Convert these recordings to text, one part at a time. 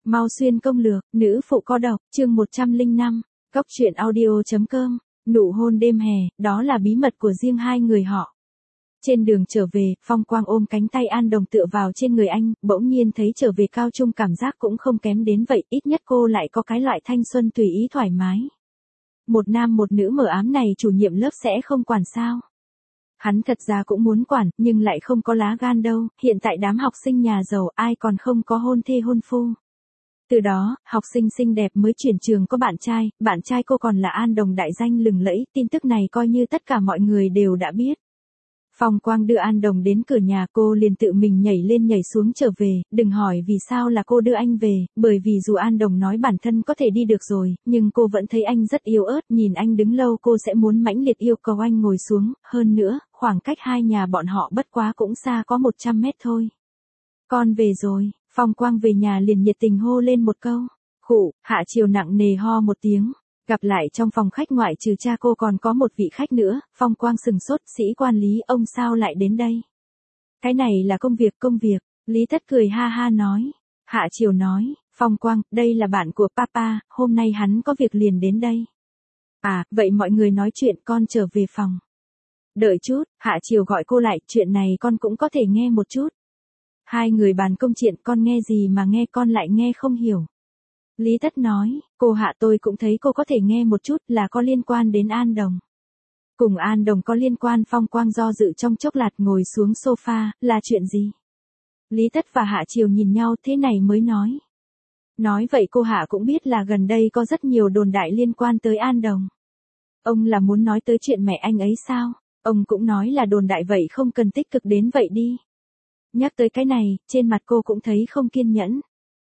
Mau xuyên công lược, nữ phụ có độc, chương 105, Cóc truyện audio.com, nụ hôn đêm hè, đó là bí mật của riêng hai người họ. Trên đường trở về, Phong Quang ôm cánh tay An Đồng tựa vào trên người anh, bỗng nhiên thấy trở về cao trung cảm giác cũng không kém đến vậy, ít nhất cô lại có cái loại thanh xuân tùy ý thoải mái. Một nam một nữ mờ ám này chủ nhiệm lớp sẽ không quản sao? Hắn thật ra cũng muốn quản, nhưng lại không có lá gan đâu, hiện tại đám học sinh nhà giàu ai còn không có hôn thê hôn phu. Từ đó, học sinh xinh đẹp mới chuyển trường có bạn trai cô còn là An Đồng đại danh lừng lẫy, tin tức này coi như tất cả mọi người đều đã biết. Phong Quang đưa An Đồng đến cửa nhà, cô liền tự mình nhảy lên nhảy xuống trở về, đừng hỏi vì sao là cô đưa anh về, bởi vì dù An Đồng nói bản thân có thể đi được rồi, nhưng cô vẫn thấy anh rất yếu ớt, nhìn anh đứng lâu cô sẽ muốn mãnh liệt yêu cầu anh ngồi xuống, hơn nữa, khoảng cách hai nhà bọn họ bất quá cũng xa có 100 mét thôi. Con về rồi, Phong Quang về nhà liền nhiệt tình hô lên một câu, khụ, Hạ Chiều nặng nề ho một tiếng. Gặp lại trong phòng khách ngoại trừ cha cô còn có một vị khách nữa, Phong Quang sừng sốt, sĩ quan Lý, ông sao lại đến đây? Cái này là công việc, Lý Tất cười ha ha nói. Hạ Chiều nói, Phong Quang, đây là bạn của papa, hôm nay hắn có việc liền đến đây. À, vậy mọi người nói chuyện con trở về phòng. Đợi chút, Hạ Chiều gọi cô lại, chuyện này con cũng có thể nghe một chút. Hai người bàn công chuyện con nghe gì mà nghe con lại nghe không hiểu. Lý Tất nói, cô Hạ tôi cũng thấy cô có thể nghe một chút là có liên quan đến An Đồng. Cùng An Đồng có liên quan. Phong Quang do dự trong chốc lát ngồi xuống sofa, là chuyện gì? Lý Tất và Hạ Chiều nhìn nhau thế này mới nói. Nói vậy cô Hạ cũng biết là gần đây có rất nhiều đồn đại liên quan tới An Đồng. Ông là muốn nói tới chuyện mẹ anh ấy sao? Ông cũng nói là đồn đại vậy không cần tích cực đến vậy đi. Nhắc tới cái này, trên mặt cô cũng thấy không kiên nhẫn.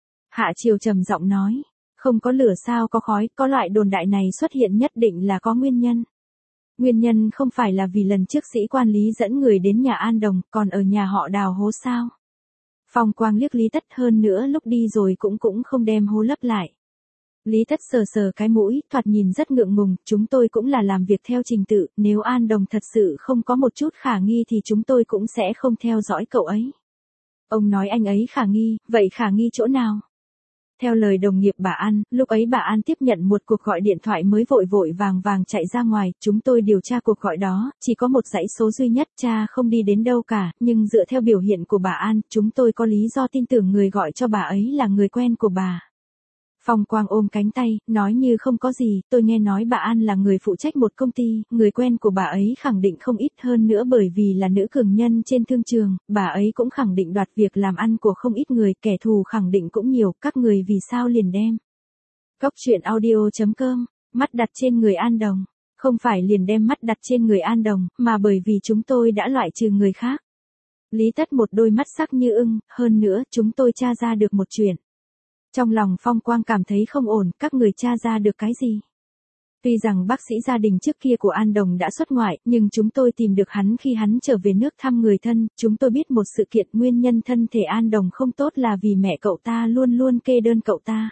Hạ Chiều trầm giọng nói, không có lửa sao có khói, có loại đồn đại này xuất hiện nhất định là có nguyên nhân. Nguyên nhân không phải là vì lần trước sĩ quan Lý dẫn người đến nhà An Đồng, còn ở nhà họ đào hố sao. Phong Quang liếc Lý Tất, hơn nữa lúc đi rồi cũng không đem hố lấp lại. Lý Tất sờ sờ cái mũi, thoạt nhìn rất ngượng ngùng, chúng tôi cũng là làm việc theo trình tự, nếu An Đồng thật sự không có một chút khả nghi thì chúng tôi cũng sẽ không theo dõi cậu ấy. Ông nói anh ấy khả nghi, vậy khả nghi chỗ nào? Theo lời đồng nghiệp bà An, lúc ấy bà An tiếp nhận một cuộc gọi điện thoại mới vội vội vàng chạy ra ngoài, chúng tôi điều tra cuộc gọi đó, chỉ có một dãy số duy nhất, cha không đi đến đâu cả, nhưng dựa theo biểu hiện của bà An, chúng tôi có lý do tin tưởng người gọi cho bà ấy là người quen của bà. Phong Quang ôm cánh tay, nói như không có gì, tôi nghe nói bà An là người phụ trách một công ty, người quen của bà ấy khẳng định không ít, hơn nữa bởi vì là nữ cường nhân trên thương trường, bà ấy cũng khẳng định đoạt việc làm ăn của không ít người, kẻ thù khẳng định cũng nhiều, các người vì sao liền đem. Cóc truyện audio.com, mắt đặt trên người An Đồng, không phải liền đem mắt đặt trên người An Đồng, mà bởi vì chúng tôi đã loại trừ người khác. Lý Tất một đôi mắt sắc như ưng, hơn nữa chúng tôi tra ra được một chuyện. Trong lòng Phong Quang cảm thấy không ổn, các người tra ra được cái gì? Tuy rằng bác sĩ gia đình trước kia của An Đồng đã xuất ngoại, nhưng chúng tôi tìm được hắn khi hắn trở về nước thăm người thân, chúng tôi biết một sự kiện nguyên nhân thân thể An Đồng không tốt là vì mẹ cậu ta luôn luôn kê đơn cậu ta.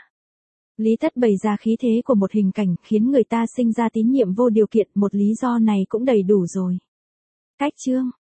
Lý Tất bày ra khí thế của một hình cảnh khiến người ta sinh ra tín nhiệm vô điều kiện, một lý do này cũng đầy đủ rồi. Cách chương